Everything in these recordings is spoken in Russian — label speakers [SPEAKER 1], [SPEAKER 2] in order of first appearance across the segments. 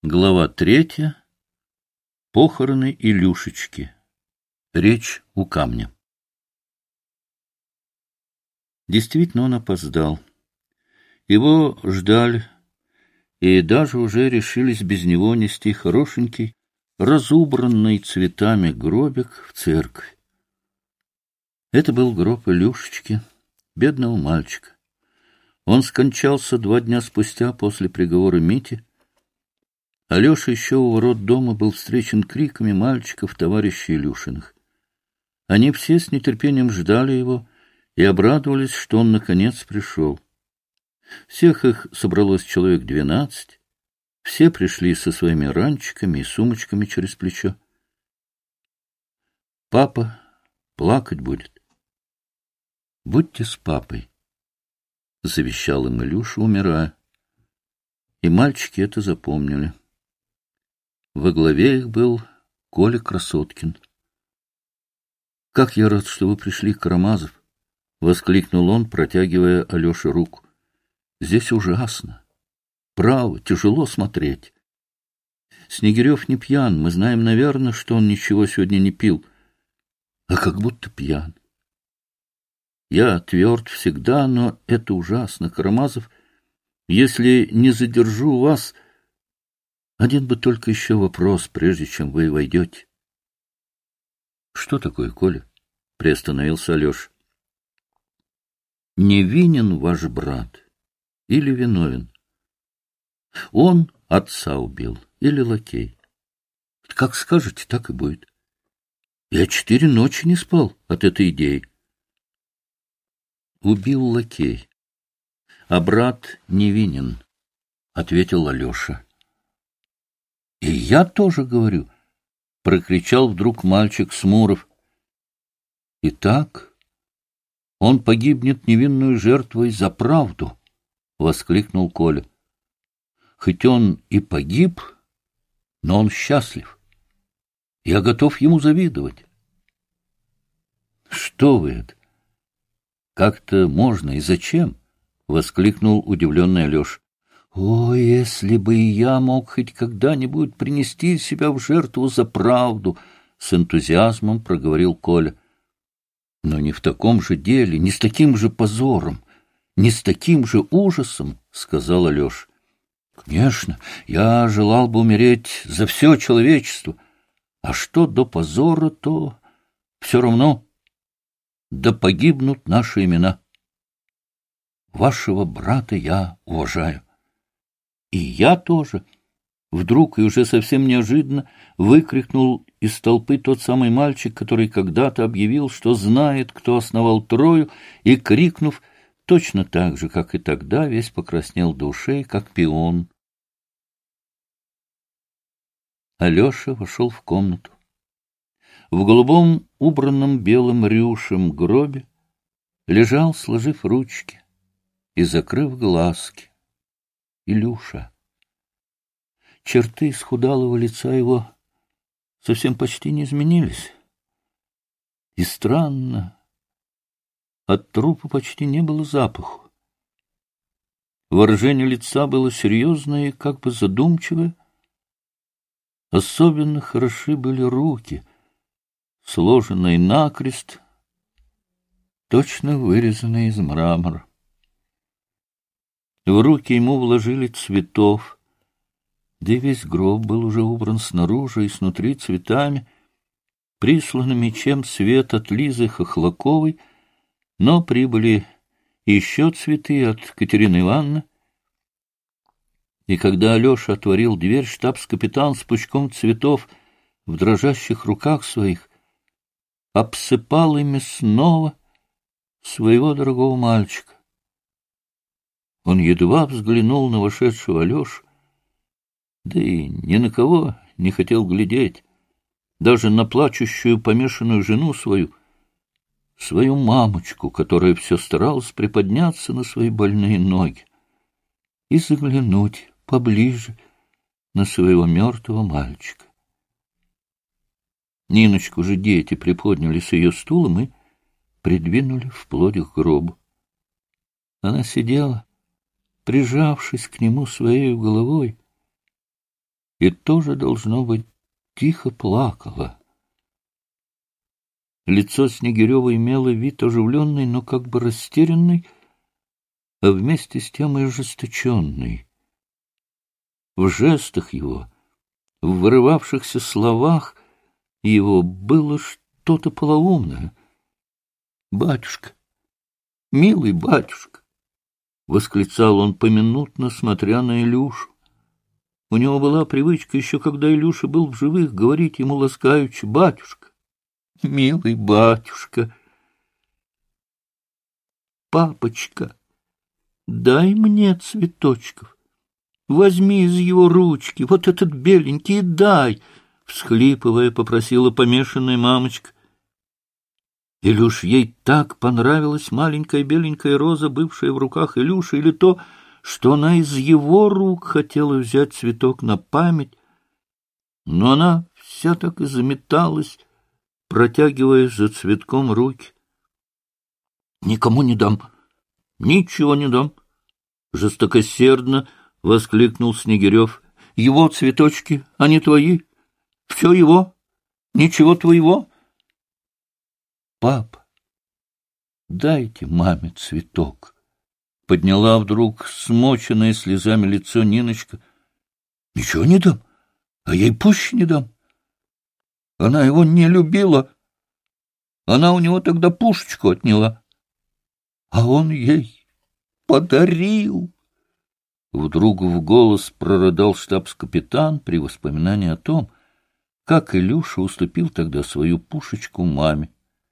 [SPEAKER 1] Глава 3. Похороны Илюшечки. Речь у камня. Действительно, он опоздал. Его ждали, и даже уже решились без него нести хорошенький, разубранный цветами гробик в церковь. Это был гроб Илюшечки, бедного мальчика. Он скончался 2 дня спустя после приговора Мити. Алеша еще у ворот дома был встречен криками мальчиков, товарищей Илюшиных. Они все с нетерпением ждали его и обрадовались, что он наконец пришел. Всех их собралось человек 12, все пришли со своими ранчиками и сумочками через плечо. Папа плакать будет. Будьте с папой, — завещал им Илюша, умирая. И мальчики это запомнили. Во главе их был Коля Красоткин. — Как я рад, что вы пришли, Карамазов! — воскликнул он, протягивая Алёше руку. — Здесь ужасно. Право, тяжело смотреть. Снегирев не пьян, мы знаем, наверное, что он ничего сегодня не пил. А как будто пьян. Я тверд всегда, но это ужасно, Карамазов. Если не задержу вас... Один бы только еще вопрос, прежде чем вы войдете. — Что такое, Коля? — приостановился Алеша. — Невинен ваш брат или виновен? Он отца убил или лакей? Как скажете, так и будет. Я 4 ночи не спал от этой идеи. Убил лакей, а брат невинен, — ответил Алеша. — И я тоже говорю, — прокричал вдруг мальчик Смуров. — Итак, он погибнет невинную жертвой за правду, — воскликнул Коля. — Хоть он и погиб, но он счастлив. Я готов ему завидовать. — Что вы это? Как-то можно и зачем? — воскликнул удивленный Алеша. О, если бы и я мог хоть когда-нибудь принести себя в жертву за правду, — с энтузиазмом проговорил Коля. Но не в таком же деле, не с таким же позором, не с таким же ужасом, — сказал Алеша. Конечно, я желал бы умереть за все человечество. А что до позора, то все равно. Да погибнут наши имена. Вашего брата я уважаю. И я тоже. Вдруг и уже совсем неожиданно выкрикнул из толпы тот самый мальчик, который когда-то объявил, что знает, кто основал Трою, и, крикнув, точно так же, как и тогда, весь покраснел до ушей, как пион. Алеша вошел в комнату. В голубом, убранном белым рюшем гробе лежал, сложив ручки и закрыв глазки, Илюша. Черты исхудалого лица его совсем почти не изменились. И странно, от трупа почти не было запаху. Выражение лица было серьезное и как бы задумчивое. Особенно хороши были руки, сложенные накрест, точно вырезанные из мрамора. В руки ему вложили цветов, да и весь гроб был уже убран снаружи и снутри цветами, присланными чем цвет от Лизы Хохлаковой, но прибыли еще цветы от Катерины Ивановны. И когда Алеша отворил дверь, штабс-капитан с пучком цветов в дрожащих руках своих обсыпал ими снова своего дорогого мальчика. Он едва взглянул на вошедшего Алешу, да и ни на кого не хотел глядеть, даже на плачущую помешанную жену свою мамочку, которая все старалась приподняться на свои больные ноги и заглянуть поближе на своего мертвого мальчика. Ниночку же дети приподняли с ее стулом и придвинули вплоть к гробу. Она сидела, прижавшись к нему своей головой, и тоже, должно быть, тихо плакала. Лицо Снегирева имело вид оживленный, но как бы растерянный, а вместе с тем и ожесточенный. В жестах его, в вырывавшихся словах его было что-то полоумное. «Батюшка, милый батюшка!» — восклицал он поминутно, смотря на Илюшу. У него была привычка, еще когда Илюша был в живых, говорить ему ласкаючи: «Батюшка, милый батюшка, папочка, дай мне цветочков, возьми из его ручки вот этот беленький и дай», — всхлипывая, попросила помешанная мамочка. Илюш, ей так понравилась маленькая беленькая роза, бывшая в руках Илюши, или то, что она из его рук хотела взять цветок на память, но она вся так и заметалась, протягивая за цветком руки. «Никому не дам, ничего не дам!» — жестокосердно воскликнул Снегирев. «Его цветочки, они твои, все его, ничего твоего». «Пап, дайте маме цветок», — подняла вдруг смоченное слезами лицо Ниночка. «Ничего не дам, а ей пуще не дам. Она его не любила. Она у него тогда пушечку отняла, а он ей подарил». Вдруг в голос прорыдал штабс-капитан при воспоминании о том, как Илюша уступил тогда свою пушечку маме.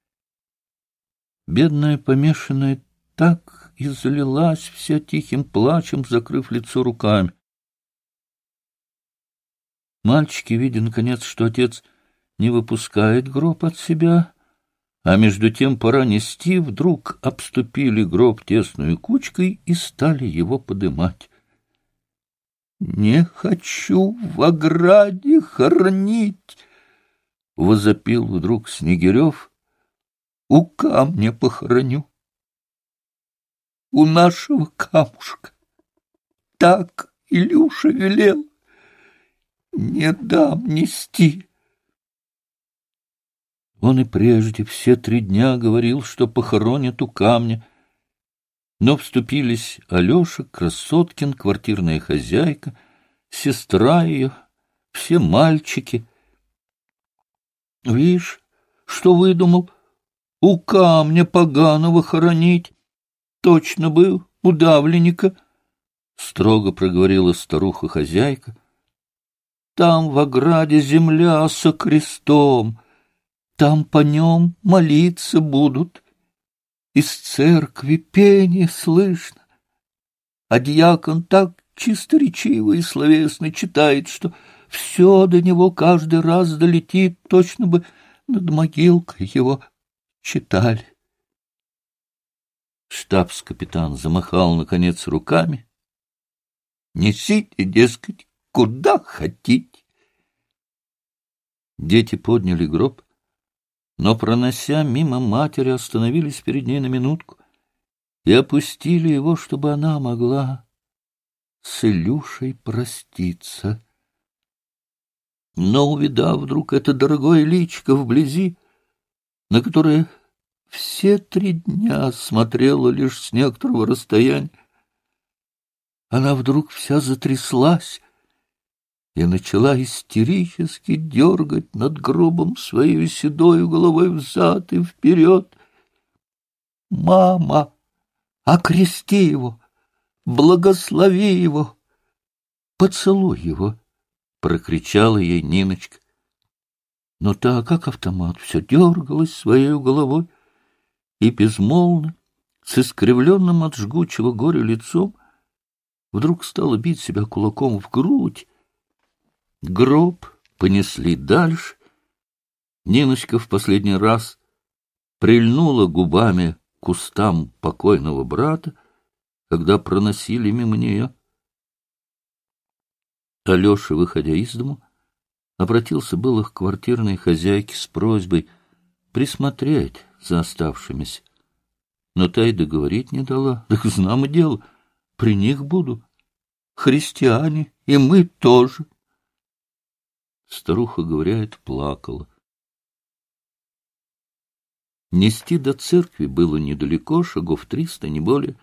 [SPEAKER 1] Бедная помешанная так и залилась вся тихим плачем, закрыв лицо руками. Мальчики, видя, наконец, что отец не выпускает гроб от себя, а между тем пора нести, вдруг обступили гроб тесной кучкой и стали его подымать. «Не хочу в ограде хоронить!» — возопил вдруг Снегирев. «У камня похороню, у нашего камушка. Так Илюша велел, не дам нести». Он и прежде все 3 дня говорил, что похоронят у камня, но вступились Алеша, Красоткин, квартирная хозяйка, сестра ее, все мальчики. «Вишь, что выдумал? У камня поганого хоронить. Точно бы удавленника», — строго проговорила старуха-хозяйка. «Там в ограде земля со крестом, там по нем молиться будут. Из церкви пение слышно, а дьякон так чисторечиво и словесно читает, что все до него каждый раз долетит, точно бы над могилкой его читали». Штабс-капитан замахал, наконец, руками. «Несите, дескать, куда хотите». Дети подняли гроб, но, пронося мимо матери, остановились перед ней на минутку и опустили его, чтобы она могла с Илюшей проститься. Но, увидав вдруг это дорогое личико вблизи, на которое все 3 дня смотрела лишь с некоторого расстояния, она вдруг вся затряслась и начала истерически дергать над гробом своей седой головой взад и вперед. «Мама, окрести его, благослови его, поцелуй его!» — прокричала ей Ниночка. Но та, как автомат, все дергалась своей головой и безмолвно, с искривленным от жгучего горя лицом, вдруг стала бить себя кулаком в грудь. Гроб понесли дальше. Ниночка в последний раз прильнула губами к кустам покойного брата, когда проносили мимо нее. Алеша, выходя из дому, обратился было к квартирной хозяйке с просьбой присмотреть за оставшимися, но та и договорить не дала. «Так знамо дело, при них буду. Христиане, и мы тоже. Старуха, говорят, плакала. Нести до церкви было недалеко, шагов 300, не более.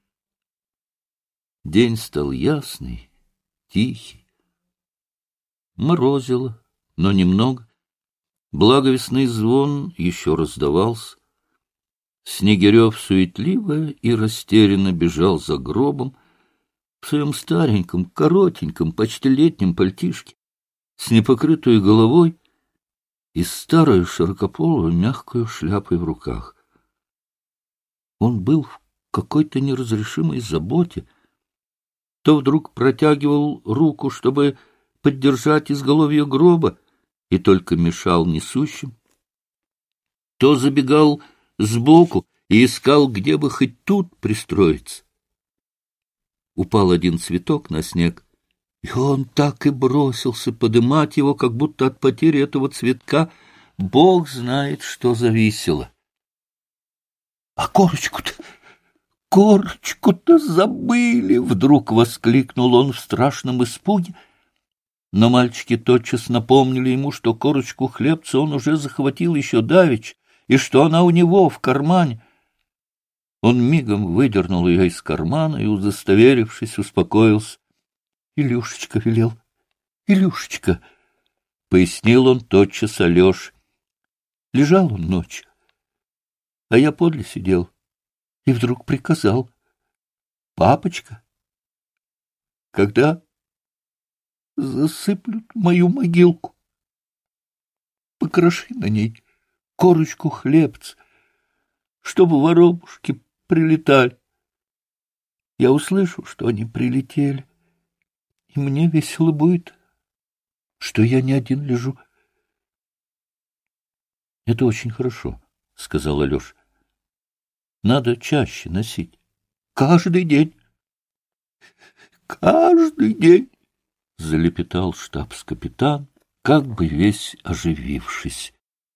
[SPEAKER 1] День стал ясный, тихий. Морозило, но немного. Благовестный звон еще раздавался. Снегирев суетливо и растерянно бежал за гробом в своем стареньком, коротеньком, почти летнем пальтишке, с непокрытой головой и старой широкополой мягкой шляпой в руках. Он был в какой-то неразрешимой заботе. То вдруг протягивал руку, чтобы поддержать изголовье гроба, и только мешал несущим, то забегал сбоку и искал, где бы хоть тут пристроиться. Упал один цветок на снег, и он так и бросился подымать его, как будто от потери этого цветка Бог знает, что зависело. — А корочку-то забыли! — вдруг воскликнул он в страшном испуге. Но мальчики тотчас напомнили ему, что корочку хлебца он уже захватил еще давеча, и что она у него в кармане. Он мигом выдернул ее из кармана и, удостоверившись, успокоился. — Илюшечка велел. — Илюшечка! — пояснил он тотчас Алёше. Лежал он ночью, а я подле сидел и вдруг приказал: — Папочка, когда засыплют мою могилку, покроши на ней корочку хлебца, чтобы воробушки прилетали. Я услышу, что они прилетели, и мне весело будет, что я не один лежу. — Это очень хорошо, — сказал Алеша. — Надо чаще носить. — Каждый день. — Каждый день, — залепетал штабс-капитан, как бы весь оживившись.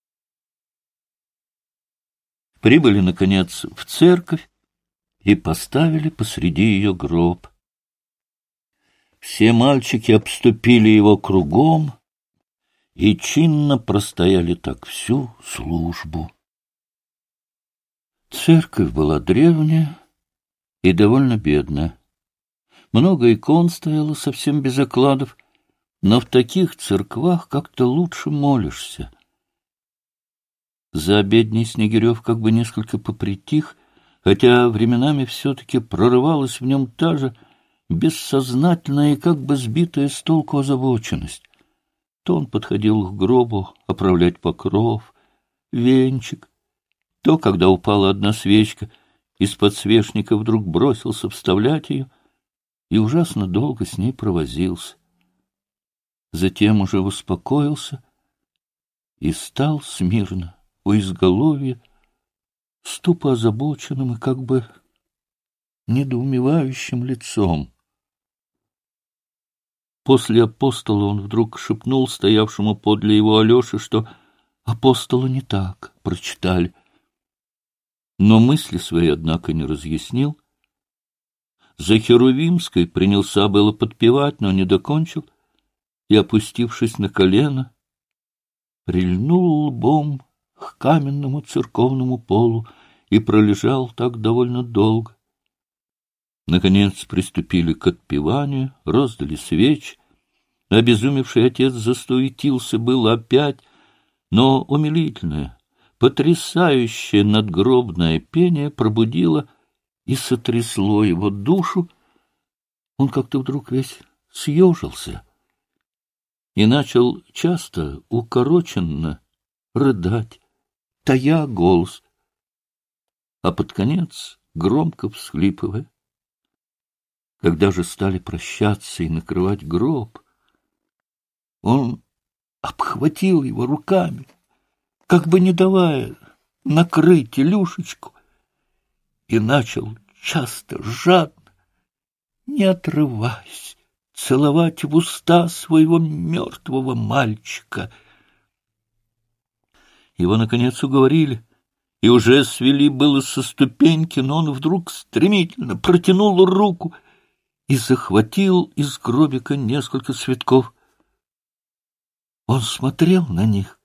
[SPEAKER 1] Прибыли, наконец, в церковь и поставили посреди ее гроб. Все мальчики обступили его кругом и чинно простояли так всю службу. Церковь была древняя и довольно бедная. Много икон стояло совсем без окладов, но в таких церквах как-то лучше молишься. За обедней Снегирев как бы несколько попритих, хотя временами все-таки прорывалась в нем та же бессознательная и как бы сбитая с толку озабоченность. То он подходил к гробу оправлять покров, венчик, то, когда упала одна свечка, из подсвечника вдруг бросился вставлять ее и ужасно долго с ней провозился. Затем уже успокоился и стал смирно у изголовья, с тупо озабоченным и как бы недоумевающим лицом. После апостола он вдруг шепнул стоявшему подле его Алёше, что апостола не так прочитали. Но мысли свои, однако, не разъяснил. За Херувимской принялся было подпевать, но не докончил, и, опустившись на колено, прильнул лбом к каменному церковному полу и пролежал так довольно долго. Наконец приступили к отпеванию, роздали свечи. Обезумевший отец застуетился было опять, но умилительное, потрясающее надгробное пение пробудило и сотрясло его душу. Он как-то вдруг весь съежился и начал часто укороченно рыдать, тая голос, а под конец громко всхлипывая. Когда же стали прощаться и накрывать гроб, он обхватил его руками, как бы не давая накрыть Илюшечку, и начал часто, жадно, не отрываясь, целовать в уста своего мертвого мальчика. Его, наконец, уговорили, и уже свели было со ступеньки, но он вдруг стремительно протянул руку и захватил из гробика несколько цветков. Он смотрел на них,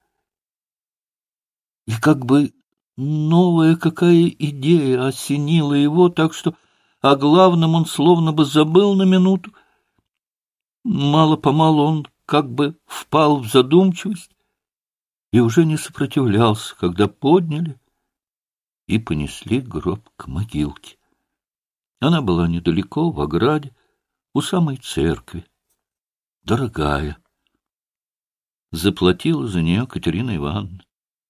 [SPEAKER 1] и как бы новая какая идея осенила его, так что о главном он словно бы забыл на минуту. Мало-помалу он как бы впал в задумчивость и уже не сопротивлялся, когда подняли и понесли гроб к могилке. Она была недалеко, в ограде, у самой церкви. Дорогая. Заплатила за нее Катерина Ивановна.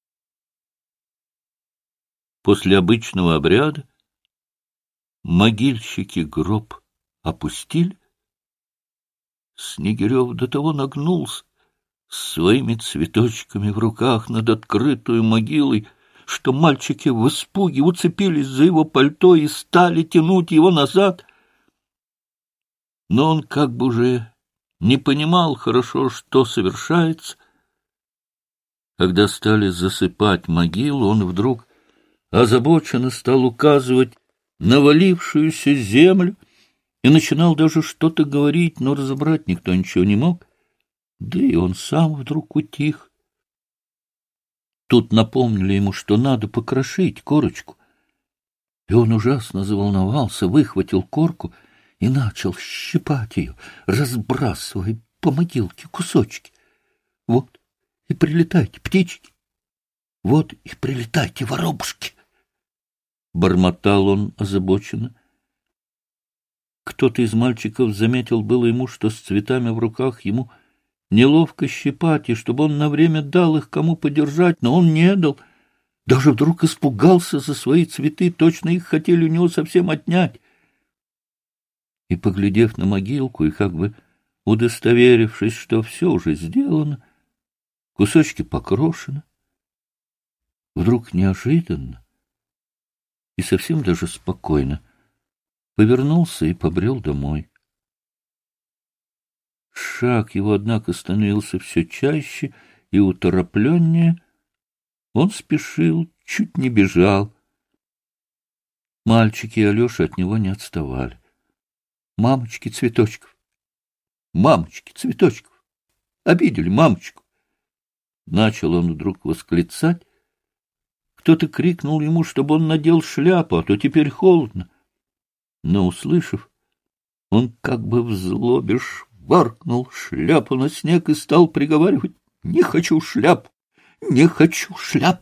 [SPEAKER 1] После обычного обряда могильщики гроб опустили. Снегирев до того нагнулся с своими цветочками в руках над открытую могилой, что мальчики в испуге уцепились за его пальто и стали тянуть его назад. Но он как бы уже не понимал хорошо, что совершается. Когда стали засыпать могилу, он вдруг озабоченно стал указывать навалившуюся землю и начинал даже что-то говорить, но разобрать никто ничего не мог. Да и он сам вдруг утих. Тут напомнили ему, что надо покрошить корочку. И он ужасно заволновался, выхватил корку и начал щипать ее, разбрасывая по могилке кусочки. Вот и прилетайте, птички, вот и прилетайте, воробушки. Бормотал он озабоченно. Кто-то из мальчиков заметил было ему, что с цветами в руках ему неловко щипать, и чтобы он на время дал их кому подержать, но он не дал. Даже вдруг испугался за свои цветы, точно их хотели у него совсем отнять. И, поглядев на могилку и как бы удостоверившись, что все уже сделано, кусочки покрошены, вдруг неожиданно и совсем даже спокойно повернулся и побрел домой. Шаг его, однако, становился все чаще и уторопленнее. Он спешил, чуть не бежал. Мальчики и Алеша от него не отставали. «Мамочки цветочков! Мамочки цветочков! Обидели мамочку!» Начал он вдруг восклицать. Кто-то крикнул ему, чтобы он надел шляпу, а то теперь холодно. Но, услышав, он как бы в злобе шваркнул шляпу на снег и стал приговаривать: «Не хочу шляпу! Не хочу шляпу!»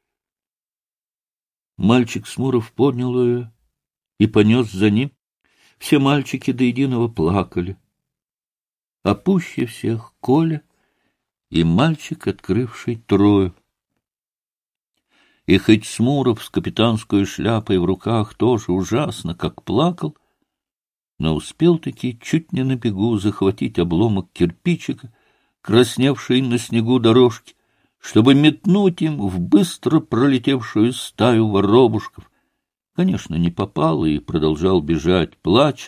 [SPEAKER 1] Мальчик Смуров поднял ее и понес за ним. Все мальчики до единого плакали. А пуще всех Коля и мальчик, открывший Трою. И хоть Смуров с капитанской шляпой в руках тоже ужасно как плакал, но успел-таки чуть не на бегу захватить обломок кирпичика, красневший на снегу дорожки, чтобы метнуть им в быстро пролетевшую стаю воробушков. Конечно, не попал и продолжал бежать, плача.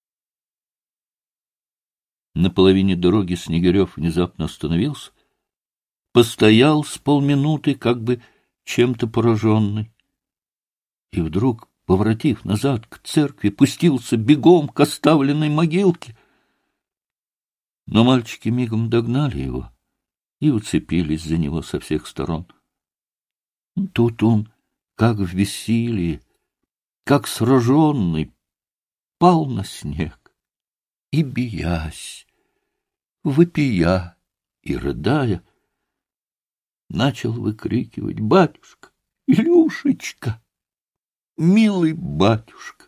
[SPEAKER 1] На половине дороги Снегирев внезапно остановился, постоял с полминуты, как бы чем-то пораженный, и вдруг, поворотив назад к церкви, пустился бегом к оставленной могилке. Но мальчики мигом догнали его и уцепились за него со всех сторон. Тут он, как в бессилии, как сраженный, пал на снег и, биясь, вопия и рыдая, начал выкрикивать: «Батюшка! Илюшечка! Милый батюшка!»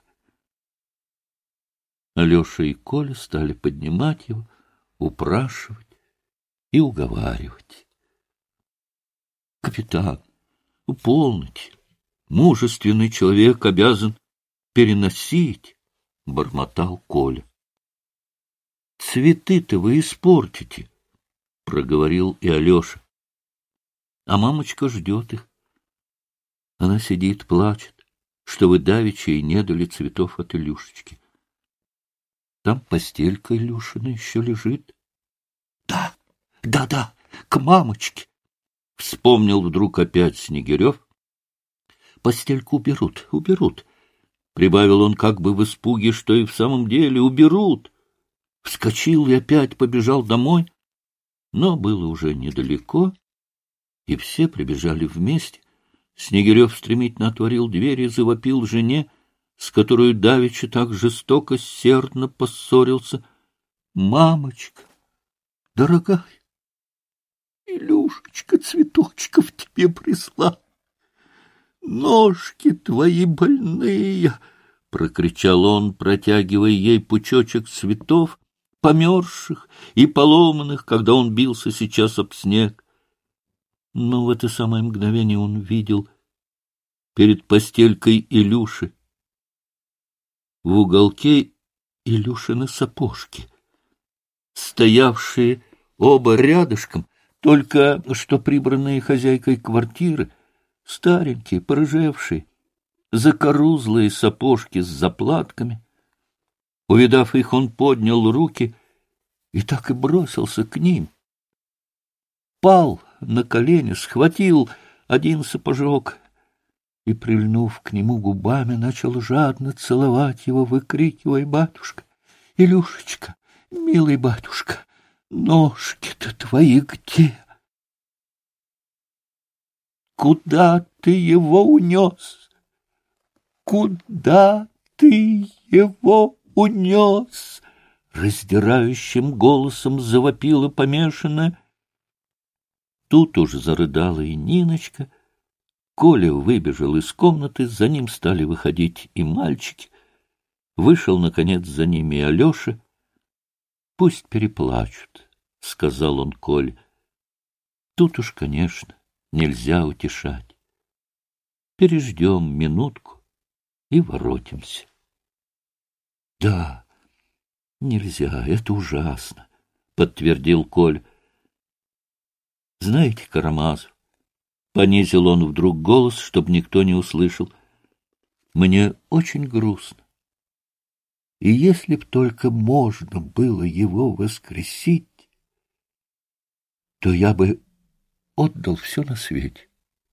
[SPEAKER 1] Алеша и Коля стали поднимать его, упрашивать и уговаривать. «Капитан, уполните, мужественный человек обязан переносить», — бормотал Коля. «Цветы-то вы испортите», — проговорил и Алеша. А мамочка ждет их. Она сидит, плачет, что вы давеча и не дали цветов от Илюшечки. Там постелька Илюшина еще лежит. Да, к мамочке, — вспомнил вдруг опять Снегирев. Постельку уберут, — прибавил он как бы в испуге, что и в самом деле уберут. Вскочил и опять побежал домой. Но было уже недалеко, и все прибежали вместе. Снегирев стремительно отворил дверь и завопил жене, с которой давеча так жестоко, сердно поссорился: «Мамочка, дорогая, Илюшечка цветочков тебе прислал. Ножки твои больные!» — прокричал он, протягивая ей пучочек цветов, померзших и поломанных, когда он бился сейчас об снег. Но в это самое мгновение он видел перед постелькой Илюши в уголке Илюшины сапожки, стоявшие оба рядышком, только что прибранные хозяйкой квартиры, старенькие, порыжевшие, закорузлые сапожки с заплатками. Увидав их, он поднял руки и так и бросился к ним. Пал на колени, схватил один сапожок и, прильнув к нему губами, начал жадно целовать его, выкрикивая: «Батюшка, Илюшечка, милый батюшка, ножки-то твои где? Куда ты его унес? Куда ты его унес?» Раздирающим голосом завопила помешанная. Тут уже зарыдала и Ниночка. Коля выбежал из комнаты, за ним стали выходить и мальчики. Вышел, наконец, за ними и Алеша. «Пусть переплачут», — сказал он Коле. «Тут уж, конечно, нельзя утешать. Переждем минутку и воротимся». «Да, нельзя, это ужасно», — подтвердил Коля. «Знаете, Карамазов, — понизил он вдруг голос, чтобы никто не услышал, — мне очень грустно. И если б только можно было его воскресить, то я бы отдал все на свете».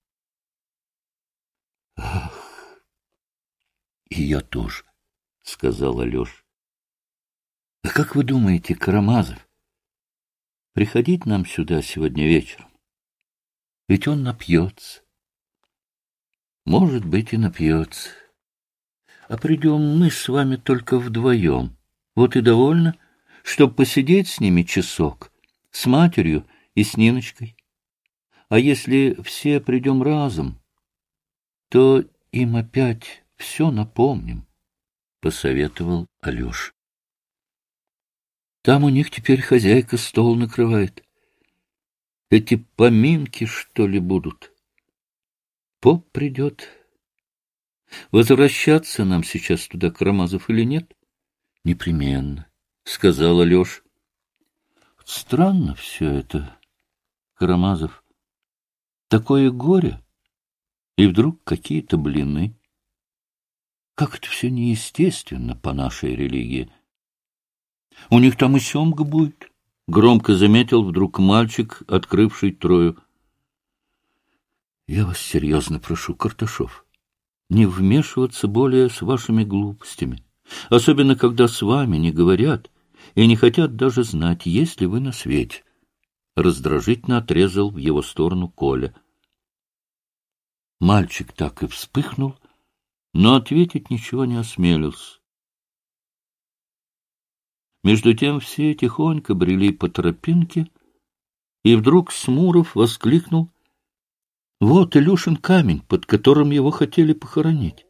[SPEAKER 1] «Ах, и я тоже», — сказал Алеша. «А как вы думаете, Карамазов, приходить нам сюда сегодня вечером? Ведь он напьется». «Может быть, и напьется. А придем мы с вами только вдвоем. Вот и довольно, чтоб посидеть с ними часок, с матерью и с Ниночкой. А если все придем разом, то им опять все напомним», — посоветовал Алеша. «Там у них теперь хозяйка стол накрывает. Эти поминки, что ли, будут? Поп придет. Возвращаться нам сейчас туда, Карамазов, или нет?» «Непременно», — сказал Алеша. «Странно все это, Карамазов. Такое горе, и вдруг какие-то блины. Как это все неестественно по нашей религии. У них там и семга будет», — громко заметил вдруг мальчик, открывший Трою. «Я вас серьезно прошу, Карташов, не вмешиваться более с вашими глупостями, особенно когда с вами не говорят и не хотят даже знать, есть ли вы на свете», — раздражительно отрезал в его сторону Коля. Мальчик так и вспыхнул, но ответить ничего не осмелился. Между тем все тихонько брели по тропинке, и вдруг Смуров воскликнул: «Вот Илюшин камень, под которым его хотели похоронить».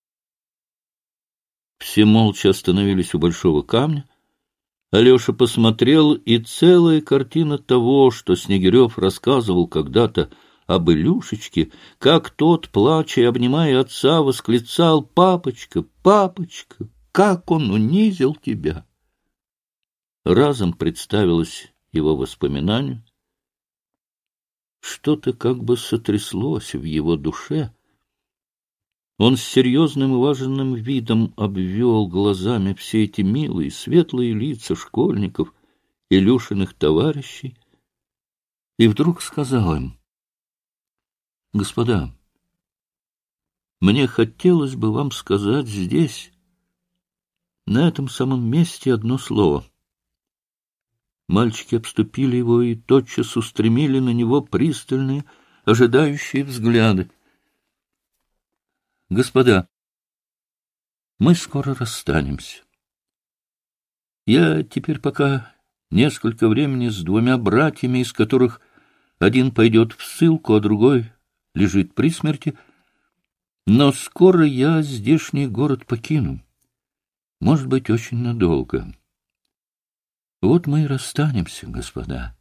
[SPEAKER 1] Все молча остановились у большого камня. Алеша посмотрел, и целая картина того, что Снегирев рассказывал когда-то об Илюшечке, как тот, плача и обнимая отца, восклицал: «Папочка, папочка, как он унизил тебя!» Разом представилось его воспоминанию. Что-то как бы сотряслось в его душе. Он с серьезным и важным видом обвел глазами все эти милые, светлые лица школьников, Илюшиных товарищей, и вдруг сказал им: «Господа, мне хотелось бы вам сказать здесь, на этом самом месте, одно слово. Мальчики обступили его и тотчас устремили на него пристальные, ожидающие взгляды. — Господа, мы скоро расстанемся. Я теперь пока несколько времени с двумя братьями, из которых один пойдет в ссылку, а другой лежит при смерти, но скоро я здешний город покину, может быть, очень надолго. Вот мы и расстанемся, господа.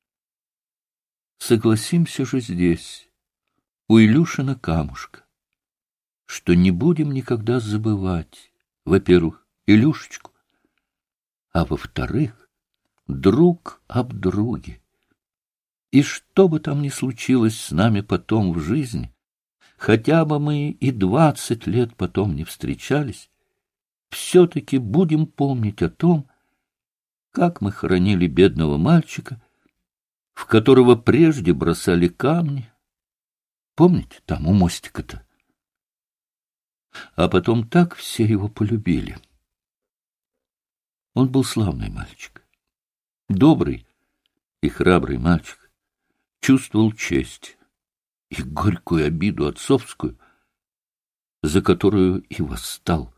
[SPEAKER 1] Согласимся же здесь, у Илюшина камушка, что не будем никогда забывать, во-первых, Илюшечку, а во-вторых, друг об друге. И что бы там ни случилось с нами потом в жизни, хотя бы мы и 20 лет потом не встречались, все-таки будем помнить о том, как мы хоронили бедного мальчика, в которого прежде бросали камни. Помните, там у мостика-то? А потом так все его полюбили. Он был славный мальчик, добрый и храбрый мальчик, чувствовал честь и горькую обиду отцовскую, за которую и восстал.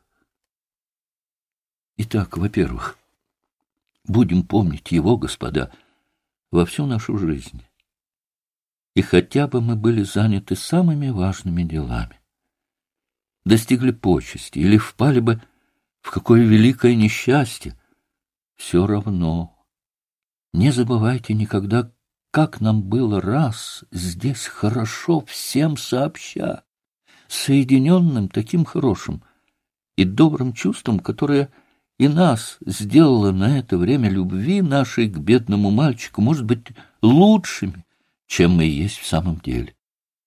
[SPEAKER 1] Итак, во-первых, будем помнить его, господа, во всю нашу жизнь. И хотя бы мы были заняты самыми важными делами, достигли почести или впали бы в какое великое несчастье, все равно не забывайте никогда, как нам было раз здесь хорошо всем сообща, соединенным таким хорошим и добрым чувством, которое и нас сделало на это время любви нашей к бедному мальчику, может быть, лучшими, чем мы есть в самом деле.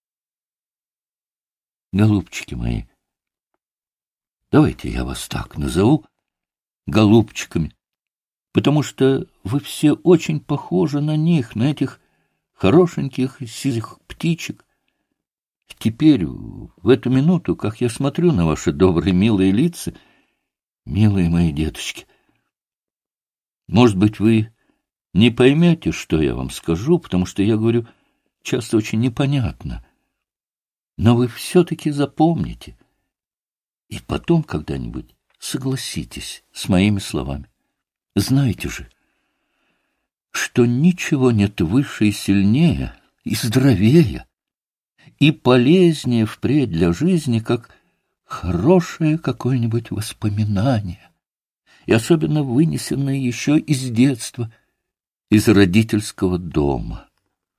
[SPEAKER 1] Голубчики мои, давайте я вас так назову, голубчиками, потому что вы все очень похожи на них, на этих хорошеньких сизых птичек. Теперь, в эту минуту, как я смотрю на ваши добрые, милые лица, милые мои деточки, может быть, вы не поймете, что я вам скажу, потому что я говорю часто очень непонятно, но вы все-таки запомните и потом когда-нибудь согласитесь с моими словами. Знаете же, что ничего нет выше и сильнее, и здоровее, и полезнее впредь для жизни, как хорошее какое-нибудь воспоминание, и особенно вынесенное еще из детства, из родительского дома.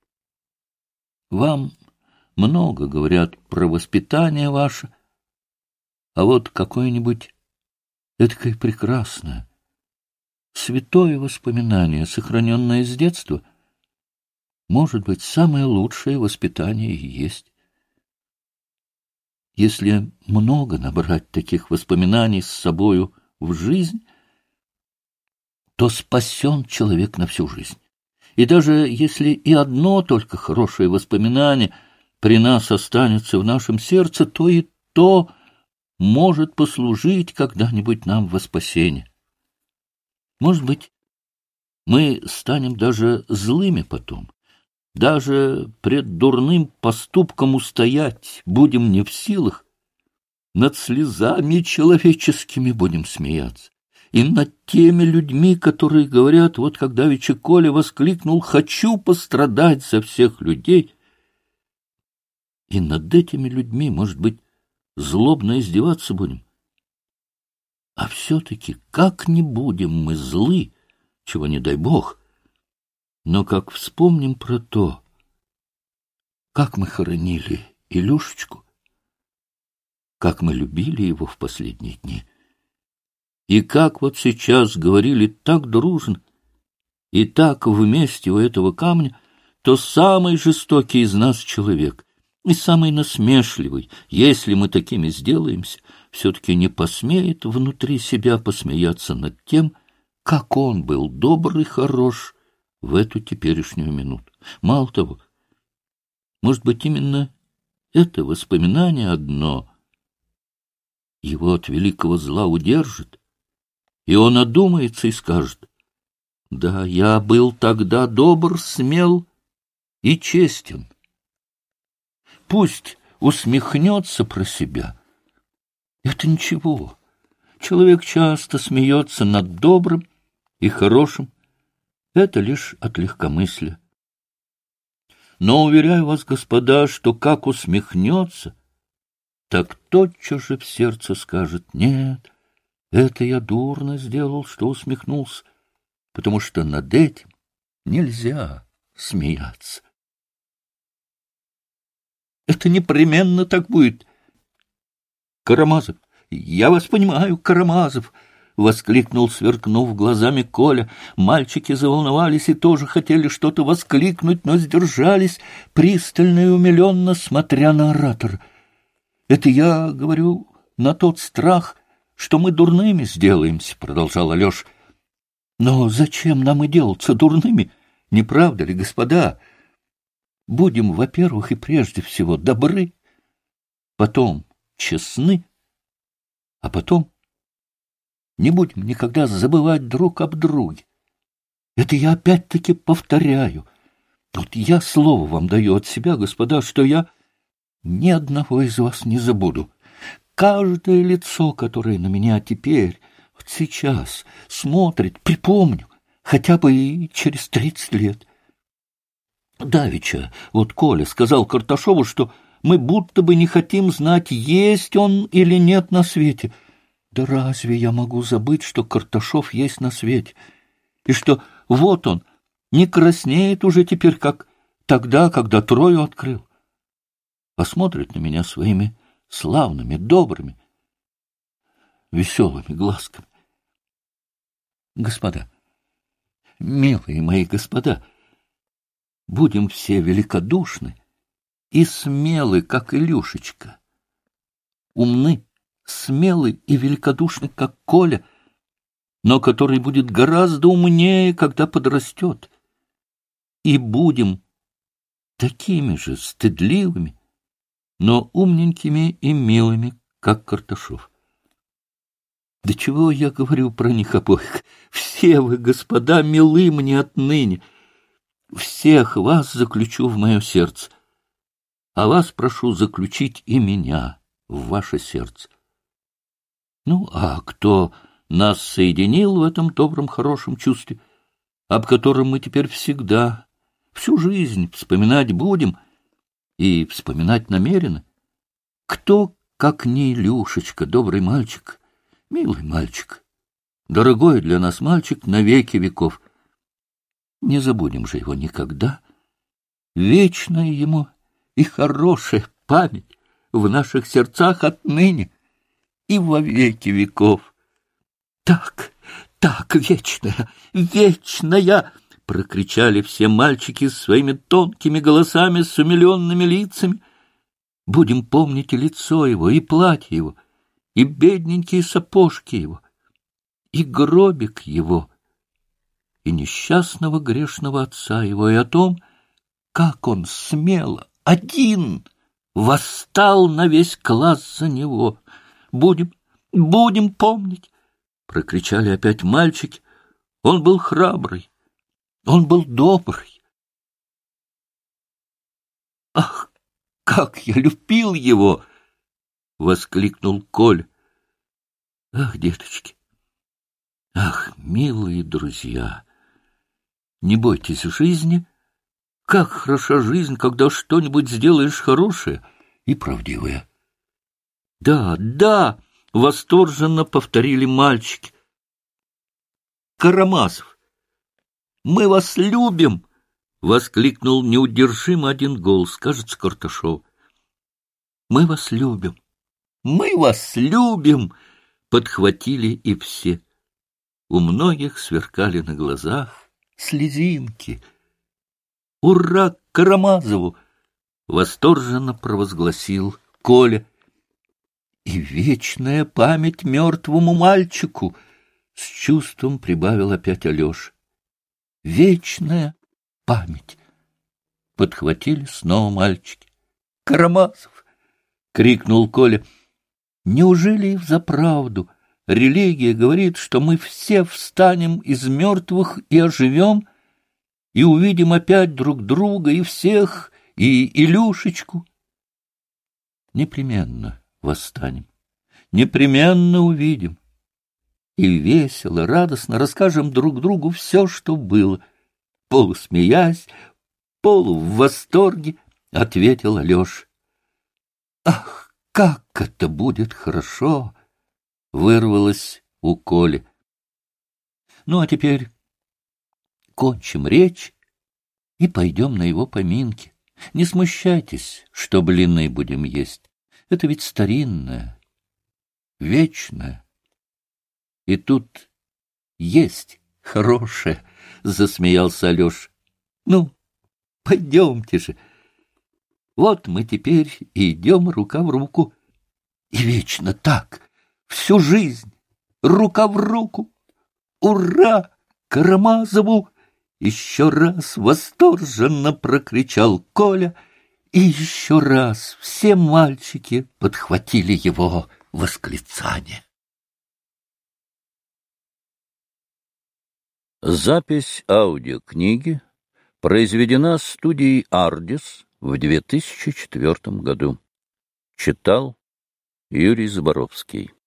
[SPEAKER 1] Вам много говорят про воспитание ваше, а вот какое-нибудь эдакое прекрасное, святое воспоминание, сохраненное с детства, может быть, самое лучшее воспитание и есть. Если много набрать таких воспоминаний с собою в жизнь, то спасен человек на всю жизнь. И даже если и одно только хорошее воспоминание при нас останется в нашем сердце, то и то может послужить когда-нибудь нам во спасение. Может быть, мы станем даже злыми потом, даже пред дурным поступком устоять будем не в силах, над слезами человеческими будем смеяться, и над теми людьми, которые говорят, вот как давеча Коля воскликнул: «Хочу пострадать за всех людей», и над этими людьми, может быть, злобно издеваться будем. А все-таки как не будем мы злы, чего не дай Бог, но как вспомним про то, как мы хоронили Илюшечку, как мы любили его в последние дни, и как вот сейчас говорили так дружно и так вместе у этого камня, то самый жестокий из нас человек и самый насмешливый, если мы такими сделаемся, все-таки не посмеет внутри себя посмеяться над тем, как он был добр и хорош в эту теперешнюю минуту. Мало того, может быть, именно это воспоминание одно его от великого зла удержит, и он одумается и скажет: Да, я был тогда добр, смел и честен. Пусть усмехнется про себя. Это ничего. Человек часто смеется над добрым и хорошим. Это лишь от легкомыслия. Но, уверяю вас, господа, что как усмехнется, так тотчас же в сердце скажет: нет, это я дурно сделал, что усмехнулся, потому что над этим нельзя смеяться. Это непременно так будет. Карамазов, я вас понимаю, Карамазов, — воскликнул, сверкнув глазами, Коля. Мальчики заволновались и тоже хотели что-то воскликнуть, но сдержались, пристально и умиленно смотря на оратора. Это я говорю на тот страх, что мы дурными сделаемся, — продолжал Алеша. Но зачем нам и делаться дурными, не правда ли, господа? Будем, во-первых, и прежде всего добры, потом честны, а потом не будем никогда забывать друг об друге. Это я опять-таки повторяю. Вот я слово вам даю от себя, господа, что я ни одного из вас не забуду. Каждое лицо, которое на меня теперь, вот сейчас, смотрит, припомню, хотя бы и через 30 лет. Давеча вот Коля сказал Карташову, что мы будто бы не хотим знать, есть он или нет на свете. Да разве я могу забыть, что Карташов есть на свете, и что вот он не краснеет уже теперь, как тогда, когда Трою открыл? Посмотрит на меня своими славными, добрыми, веселыми глазками. Господа, милые мои господа, будем все великодушны и смелы, как Илюшечка, умны, смелы и великодушны, как Коля, но который будет гораздо умнее, когда подрастет. И будем такими же стыдливыми, но умненькими и милыми, как Карташов. Да чего я говорю про них обоих? Все вы, господа, милы мне отныне. Всех вас заключу в мое сердце, а вас прошу заключить и меня в ваше сердце. Ну, а кто нас соединил в этом добром, хорошем чувстве, об котором мы теперь всегда, всю жизнь вспоминать будем и вспоминать намерены? Кто, как не Илюшечка, добрый мальчик, милый мальчик, дорогой для нас мальчик на веки веков. Не забудем же его никогда. Вечная ему и хорошая память в наших сердцах отныне и во веки веков. Так, вечная, вечная! — прокричали все мальчики своими тонкими голосами с умиленными лицами. Будем помнить и лицо его, и платье его, и бедненькие сапожки его, и гробик его, и несчастного грешного отца его, и о том, как он смело, один, восстал на весь класс за него. Будем помнить, — прокричали опять мальчики. Он был храбрый, он был добрый. Ах, как я любил его! — воскликнул Коля. Ах, деточки, ах, милые друзья, не бойтесь жизни. Как хороша жизнь, когда что-нибудь сделаешь хорошее и правдивое. Да, да, — восторженно повторили мальчики. Карамазов, мы вас любим! — воскликнул неудержимо один голос, кажется, Карташов. Мы вас любим! Мы вас любим! — подхватили и все. У многих сверкали на глазах слезинки. «Ура Карамазову!» — восторженно провозгласил Коля. «И вечная память мертвому мальчику!» — с чувством прибавил опять Алеша. «Вечная память!» — подхватили снова мальчики. «Карамазов!» — крикнул Коля. «Неужели и взаправду религия говорит, что мы все встанем из мертвых и оживем, и увидим опять друг друга, и всех, и Илюшечку. Непременно восстанем, непременно увидим. И весело, радостно расскажем друг другу все, что было. Полусмеясь, полу в восторге, ответил Алеша. Ах, как это будет хорошо! Вырвалось у Коли. Ну, а теперь кончим речь и пойдем на его поминки. Не смущайтесь, что блины будем есть. Это ведь старинное, вечное. И тут есть хорошее, — засмеялся Алеша. Ну, пойдемте же. Вот мы теперь и идем рука в руку. И вечно так, всю жизнь, рука в руку. Ура Карамазову! Еще раз восторженно прокричал Коля, и еще раз все мальчики подхватили его восклицание. Запись аудиокниги произведена студией «Ардис» в 2004 году. Читал Юрий Заборовский.